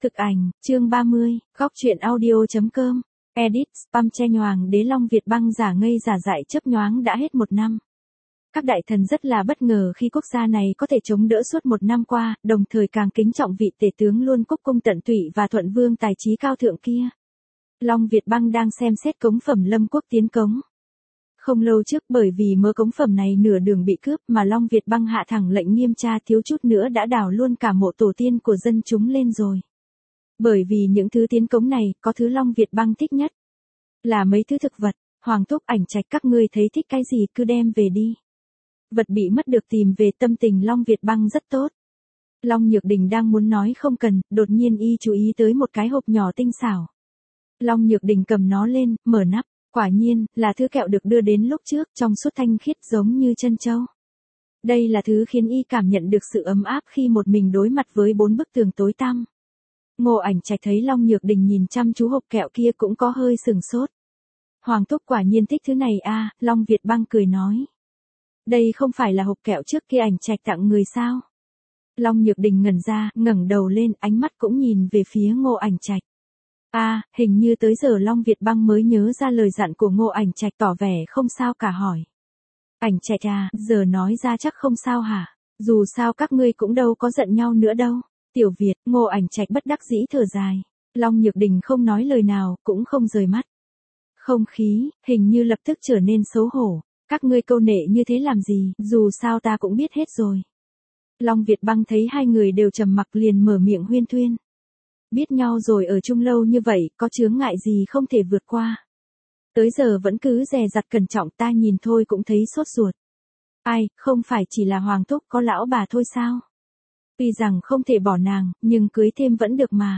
Thực ảnh, chương 30, góc truyện audio.com, edit, spam che nhoàng đế Long Việt băng giả ngây giả dại chớp nhoáng đã hết 1 năm. Các đại thần rất là bất ngờ khi quốc gia này có thể chống đỡ suốt 1 năm qua, đồng thời càng kính trọng vị tể tướng luôn cúc cung tận tụy và thuận vương tài trí cao thượng kia. Long Việt băng đang xem xét cống phẩm Lâm Quốc tiến cống. Không lâu trước bởi vì mớ cống phẩm này nửa đường bị cướp mà Long Việt băng hạ thẳng lệnh nghiêm tra, thiếu chút nữa đã đào luôn cả mộ tổ tiên của dân chúng lên rồi. Bởi vì những thứ tiến cống này có thứ Long Việt băng thích nhất là mấy thứ thực vật. Hoàng thúc Ảnh Trạch, các ngươi thấy thích cái gì cứ đem về đi. Vật bị mất được tìm về, tâm tình Long Việt băng rất tốt. Long Nhược Đình đang muốn nói không cần, đột nhiên y chú ý tới một cái hộp nhỏ tinh xảo. Long Nhược Đình cầm nó lên, mở nắp, quả nhiên là thứ kẹo được đưa đến lúc trước, trong suốt thanh khiết giống như chân châu. Đây là thứ khiến y cảm nhận được sự ấm áp khi một mình đối mặt với 4 bức tường tối tăm. Ngô Ảnh Trạch thấy Long Nhược Đình nhìn chăm chú hộp kẹo kia cũng có hơi sừng sốt. Hoàng thúc quả nhiên thích thứ này à, Long Việt băng cười nói. Đây không phải là hộp kẹo trước kia Ảnh Trạch tặng người sao? Long Nhược Đình ngẩn ra, ngẩng đầu lên, ánh mắt cũng nhìn về phía Ngô Ảnh Trạch. À, hình như tới giờ Long Việt băng mới nhớ ra lời dặn của Ngô Ảnh Trạch, tỏ vẻ không sao cả hỏi. Ảnh Trạch à, giờ nói ra chắc không sao hả? Dù sao các ngươi cũng đâu có giận nhau nữa đâu. Tiểu Việt, Ngô Ảnh Trạch bất đắc dĩ thở dài. Long Nhược Đình không nói lời nào, cũng không rời mắt. Không khí, hình như lập tức trở nên xấu hổ. Các ngươi câu nệ như thế làm gì, dù sao ta cũng biết hết rồi. Long Việt băng thấy hai người đều trầm mặc liền mở miệng huyên thuyên. Biết nhau rồi ở chung lâu như vậy, có chướng ngại gì không thể vượt qua. Tới giờ vẫn cứ dè dặt cẩn trọng, ta nhìn thôi cũng thấy sốt ruột. Ai, không phải chỉ là Hoàng thúc có lão bà thôi sao? Tuy rằng không thể bỏ nàng, nhưng cưới thêm vẫn được mà.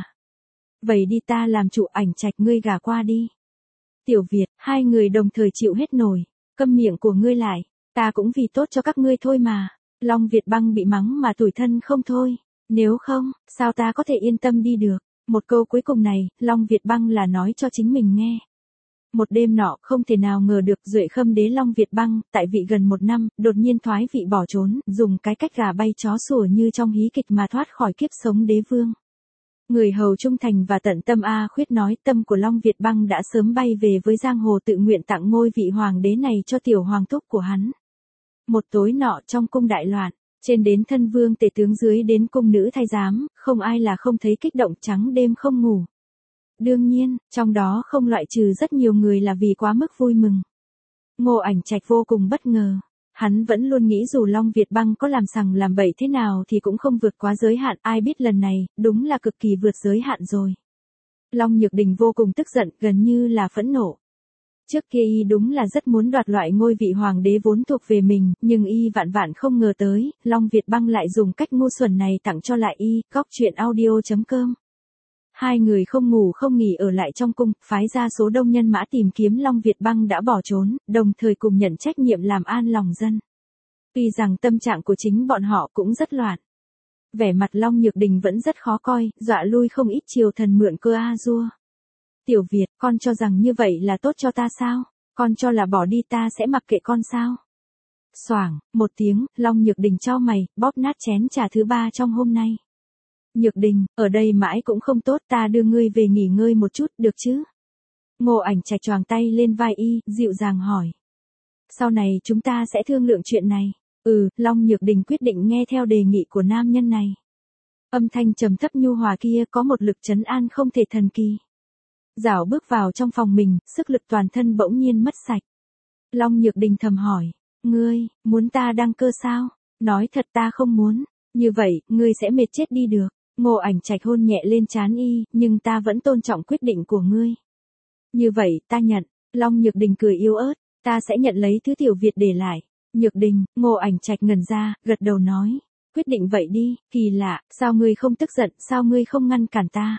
Vậy đi, ta làm chủ, Ảnh Trạch ngươi gả qua đi. Tiểu Việt, hai người đồng thời chịu hết nổi. Câm miệng của ngươi lại, ta cũng vì tốt cho các ngươi thôi mà. Long Việt băng bị mắng mà tủi thân không thôi. Nếu không, sao ta có thể yên tâm đi được. Một câu cuối cùng này, Long Việt băng là nói cho chính mình nghe. Một đêm nọ, không thể nào ngờ được Duệ Khâm đế Long Việt băng, tại vị gần 1 năm, đột nhiên thoái vị bỏ trốn, dùng cái cách gà bay chó sủa như trong hí kịch mà thoát khỏi kiếp sống đế vương. Người hầu trung thành và tận tâm A Khuyết nói tâm của Long Việt băng đã sớm bay về với giang hồ, tự nguyện tặng ngôi vị hoàng đế này cho tiểu hoàng thúc của hắn. Một tối nọ trong cung đại loạn, trên đến thân vương tể tướng dưới đến cung nữ thái giám, không ai là không thấy kích động, trắng đêm không ngủ. Đương nhiên, trong đó không loại trừ rất nhiều người là vì quá mức vui mừng. Ngô Ảnh Trạch vô cùng bất ngờ. Hắn vẫn luôn nghĩ dù Long Việt băng có làm sằng làm bậy thế nào thì cũng không vượt quá giới hạn, ai biết lần này, đúng là cực kỳ vượt giới hạn rồi. Long Nhược Đình vô cùng tức giận, gần như là phẫn nộ. Trước kia y đúng là rất muốn đoạt loại ngôi vị hoàng đế vốn thuộc về mình, nhưng y vạn vạn không ngờ tới, Long Việt băng lại dùng cách ngu xuẩn này tặng cho lại y, góc truyện audio.com. Hai người không ngủ không nghỉ ở lại trong cung, phái ra số đông nhân mã tìm kiếm Long Việt băng đã bỏ trốn, đồng thời cùng nhận trách nhiệm làm an lòng dân. Tuy rằng tâm trạng của chính bọn họ cũng rất loạn. Vẻ mặt Long Nhược Đình vẫn rất khó coi, dọa lui không ít triều thần mượn cơ a dua. Tiểu Việt, con cho rằng như vậy là tốt cho ta sao? Con cho là bỏ đi ta sẽ mặc kệ con sao? Xoảng, một tiếng, Long Nhược Đình chau mày, bóp nát chén trà thứ 3 trong hôm nay. Nhược Đình, ở đây mãi cũng không tốt, ta đưa ngươi về nghỉ ngơi một chút, được chứ? Ngô Ảnh Trạch choàng tay lên vai y, dịu dàng hỏi. Sau này chúng ta sẽ thương lượng chuyện này. Long Nhược Đình quyết định nghe theo đề nghị của nam nhân này. Âm thanh trầm thấp nhu hòa kia có một lực trấn an không thể thần kỳ. Dạo bước vào trong phòng mình, sức lực toàn thân bỗng nhiên mất sạch. Long Nhược Đình thầm hỏi, ngươi, muốn ta đăng cơ sao? Nói thật ta không muốn, như vậy, ngươi sẽ mệt chết đi được. Ngô Ảnh Trạch hôn nhẹ lên trán y, nhưng ta vẫn tôn trọng quyết định của ngươi. Như vậy, ta nhận. Long Nhược Đình cười yếu ớt, ta sẽ nhận lấy thứ Tiểu Việt để lại. Nhược Đình, Ngô Ảnh Trạch ngẩn ra, gật đầu nói, quyết định vậy đi, kỳ lạ, sao ngươi không tức giận, sao ngươi không ngăn cản ta?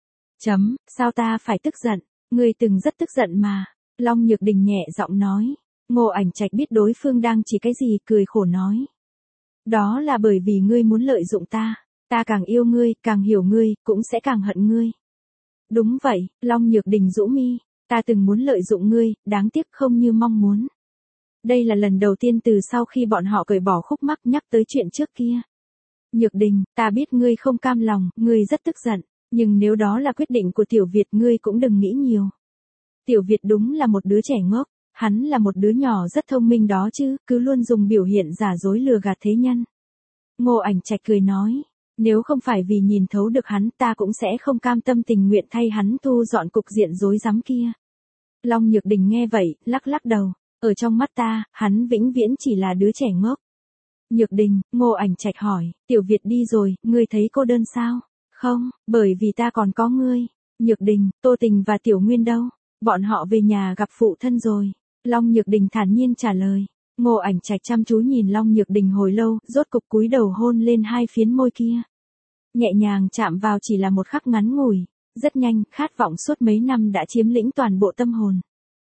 Sao ta phải tức giận, ngươi từng rất tức giận mà. Long Nhược Đình nhẹ giọng nói. Ngô Ảnh Trạch biết đối phương đang chỉ cái gì, cười khổ nói. Đó là bởi vì ngươi muốn lợi dụng ta. Ta càng yêu ngươi, càng hiểu ngươi, cũng sẽ càng hận ngươi. Đúng vậy, Long Nhược Đình rũ mi, ta từng muốn lợi dụng ngươi, đáng tiếc không như mong muốn. Đây là lần đầu tiên từ sau khi bọn họ cởi bỏ khúc mắc nhắc tới chuyện trước kia. Nhược Đình, ta biết ngươi không cam lòng, ngươi rất tức giận. Nhưng nếu đó là quyết định của Tiểu Việt ngươi cũng đừng nghĩ nhiều. Tiểu Việt đúng là một đứa trẻ ngốc, hắn là một đứa nhỏ rất thông minh đó chứ, cứ luôn dùng biểu hiện giả dối lừa gạt thế nhân. Ngô Ảnh Trạch cười nói, nếu không phải vì nhìn thấu được hắn ta cũng sẽ không cam tâm tình nguyện thay hắn thu dọn cục diện rối rắm kia. Long Nhược Đình nghe vậy, lắc lắc đầu, ở trong mắt ta, hắn vĩnh viễn chỉ là đứa trẻ ngốc. Nhược Đình, Ngô Ảnh Trạch hỏi, Tiểu Việt đi rồi, ngươi thấy cô đơn sao? Không, bởi vì ta còn có ngươi. Nhược Đình, Tô Tình và Tiểu Nguyên đâu? Bọn họ về nhà gặp phụ thân rồi. Long Nhược Đình thản nhiên trả lời. Ngô Ảnh Trạch chăm chú nhìn Long Nhược Đình hồi lâu, rốt cục cúi đầu hôn lên hai phiến môi kia. Nhẹ nhàng chạm vào chỉ là một khắc ngắn ngủi, rất nhanh, khát vọng suốt mấy năm đã chiếm lĩnh toàn bộ tâm hồn.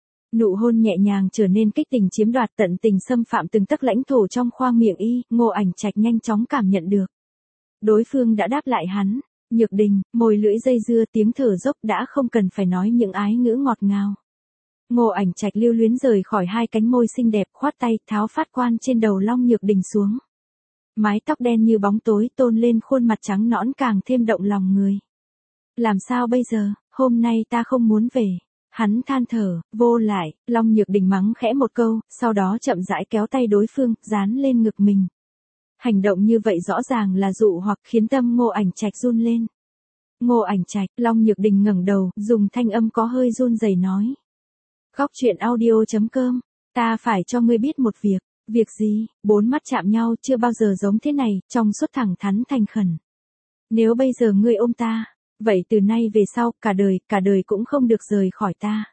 Nụ hôn nhẹ nhàng trở nên kích tình chiếm đoạt tận tình xâm phạm từng tấc lãnh thổ trong khoang miệng y, Ngô Ảnh Trạch nhanh chóng cảm nhận được. Đối phương đã đáp lại hắn, Nhược Đình, môi lưỡi dây dưa tiếng thở dốc đã không cần phải nói những ái ngữ ngọt ngào. Ngô Ảnh Trạch lưu luyến rời khỏi hai cánh môi xinh đẹp, khoát tay tháo phát quan trên đầu Long Nhược Đình xuống. Mái tóc đen như bóng tối tôn lên khuôn mặt trắng nõn càng thêm động lòng người. Làm sao bây giờ, hôm nay ta không muốn về. Hắn than thở, vô lại, Long Nhược Đình mắng khẽ một câu, sau đó chậm rãi kéo tay đối phương, dán lên ngực mình. Hành động như vậy rõ ràng là dụ hoặc khiến tâm Ngô Ảnh Trạch run lên. Ngô Ảnh Trạch, Long Nhược Đình ngẩng đầu, dùng thanh âm có hơi run rẩy nói. Góc truyện audio.com, ta phải cho ngươi biết một việc. Việc gì? Bốn mắt chạm nhau chưa bao giờ giống thế này, trong suốt thẳng thắn thành khẩn. Nếu bây giờ ngươi ôm ta, vậy từ nay về sau, cả đời cũng không được rời khỏi ta.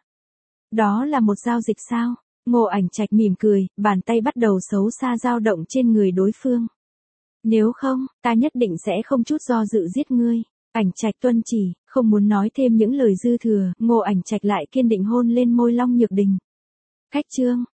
Đó là một giao dịch sao? Ngô Ảnh Trạch mỉm cười, bàn tay bắt đầu xấu xa dao động trên người đối phương. Nếu không, ta nhất định sẽ không chút do dự giết ngươi. Ảnh Trạch tuân chỉ, không muốn nói thêm những lời dư thừa, Ngô Ảnh Trạch lại kiên định hôn lên môi Long Nhược Đình. Cách chương